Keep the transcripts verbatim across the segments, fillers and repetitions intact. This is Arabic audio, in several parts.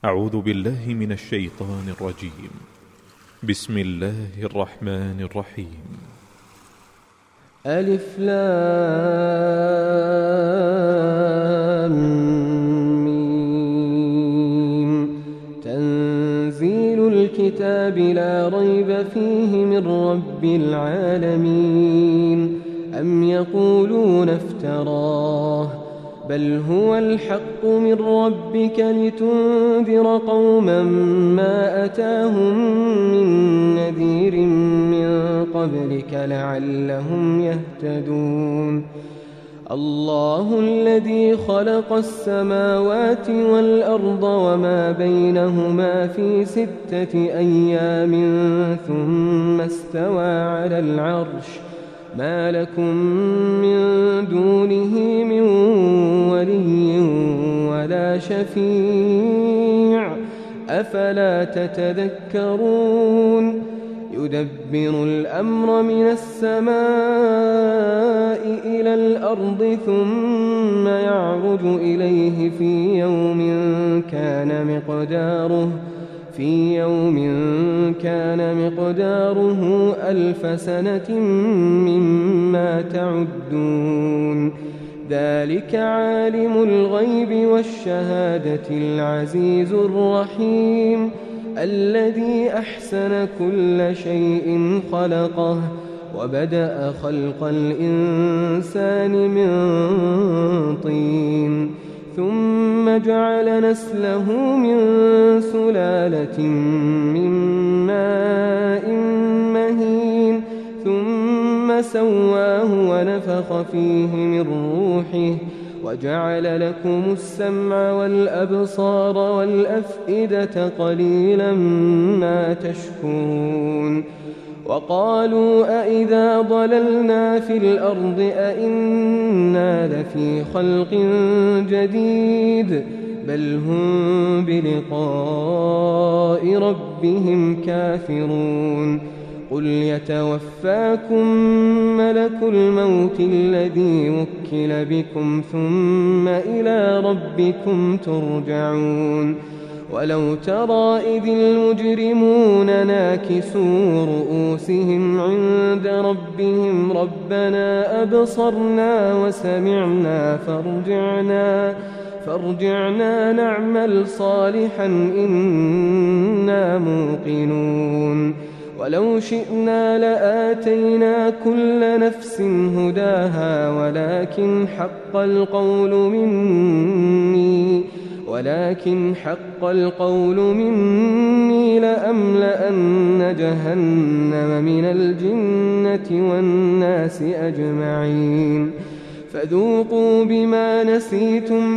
أعوذ بالله من الشيطان الرجيم. بسم الله الرحمن الرحيم. ألف لام ميم. تنزيل الكتاب لا ريب فيه من رب العالمين. أم يقولون افتراه بل هو الحق من ربك لتنذر قوما ما أتاهم من نذير من قبلك لعلهم يهتدون. الله الذي خلق السماوات والأرض وما بينهما في ستة أيام ثم استوى على العرش ما لكم من دونه من ولي ولا شفيع أفلا تتذكرون. يدبر الأمر من السماء إلى الأرض ثم يعرج إليه في يوم كان مقداره في يوم كان مقداره ألف سنة مما تعدون. ذلك عالم الغيب والشهادة العزيز الرحيم الذي أحسن كل شيء خلقه وبدأ خلق الإنسان من طين ثم جعل نسله من سلالة من ماء مهين ثم سواه ونفخ فيه من روحه وجعل لكم السمع والأبصار والأفئدة قليلا ما تشكرون. وقالوا أئذا ضللنا في الأرض أئنا لفي خلق جديد بل هم بلقاء ربهم كافرون. قل يتوفاكم ملك الموت الذي وكل بكم ثم إلى ربكم ترجعون. ولو ترى إذ المجرمون ناكسوا رؤوسهم عند ربهم ربنا أبصرنا وسمعنا فارجعنا, فارجعنا نعمل صالحا إنا موقنون. ولو شئنا لآتينا كل نفس هداها ولكن حق القول مني ولكن حق القول مني لأملأن جهنم من الجنة والناس أجمعين. فذوقوا بما نسيتم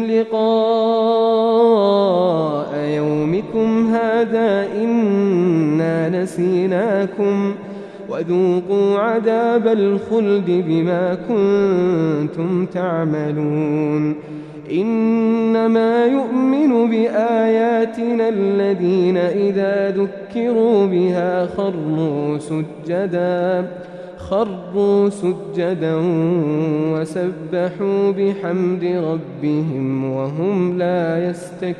لقاء يومكم هذا إنا نسيناكم وذوقوا عذاب الخلد بما كنتم تعملون. إنما يؤمن بآياتنا الذين إذا ذكروا بها خروا سجدا خروا سجدا وسبحوا بحمد ربهم وهم لا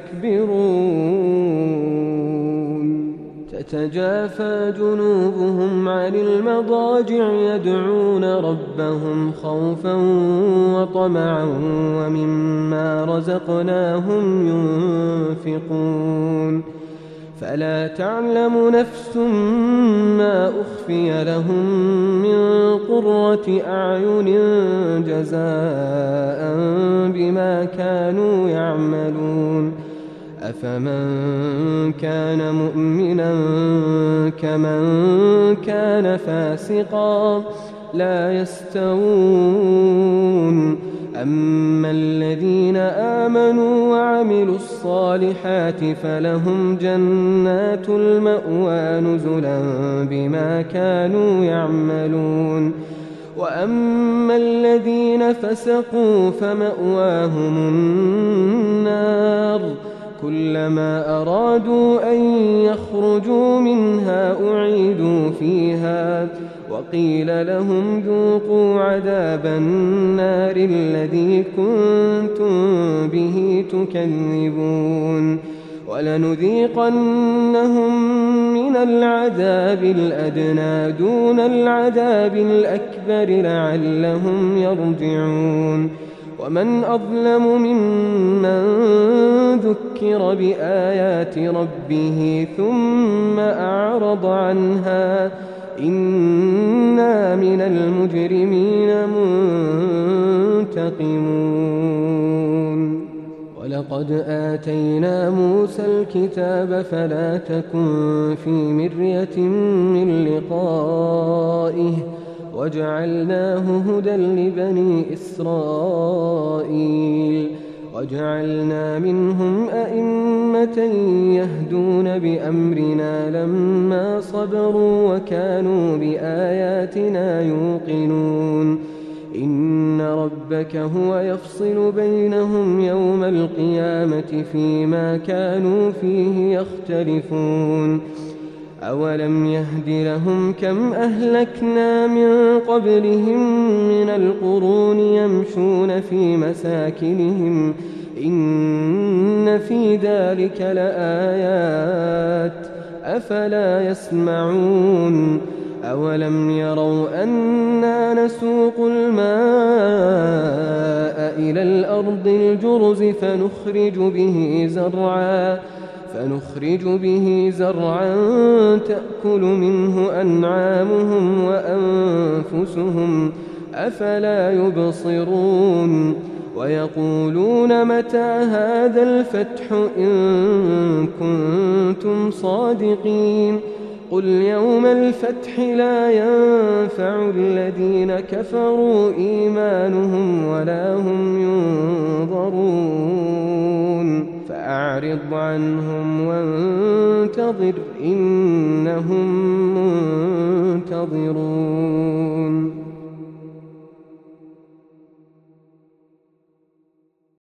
يستكبرون. تتجافى جنوبهم عن المضاجع يدعون ربهم خوفا وطمعا ومما رزقناهم ينفقون. فلا تعلم نفس ما أخفي لهم من قرة أعين جزاء بما كانوا يعملون. أفمن كان مؤمنا كمن كان فاسقا لا يستوون. أما الذين آمنوا وعملوا الصالحات فلهم جنات المأوى نزلا بما كانوا يعملون. وأما الذين فسقوا فمأواهم النار كلما أرادوا أن يخرجوا منها أعيدوا فيها وقيل لهم ذوقوا عذاب النار الذي كنتم به تكذبون. ولنذيقنهم من العذاب الأدنى دون العذاب الأكبر لعلهم يرجعون ومن أظلم ممن ذكر بآيات ربه ثم أعرض عنها إنا من المجرمين منتقمون ولقد آتينا موسى الكتاب فلا تكن في مرية من لقائه وجعلناه هدى لبني إسرائيل وجعلنا منهم أئمة يهدون بأمرنا لما صبروا وكانوا بآياتنا يوقنون إن ربك هو يفصل بينهم يوم القيامة فيما كانوا فيه يختلفون أولم يهد لهم كم أهلكنا من قبلهم من القرون يمشون في مساكنهم إن في ذلك لآيات أفلا يسمعون أولم يروا أنا نسوق الماء إلى الأرض الجرز فنخرج به زرعا فنخرج به زرعا تأكل منه أنعامهم وأنفسهم أفلا يبصرون ويقولون متى هذا الفتح إن كنتم صادقين قل يوم الفتح لا ينفع الذين كفروا إيمانهم ولا هم ينظرون فأعرض عنهم وانتظر إنهم منتظرون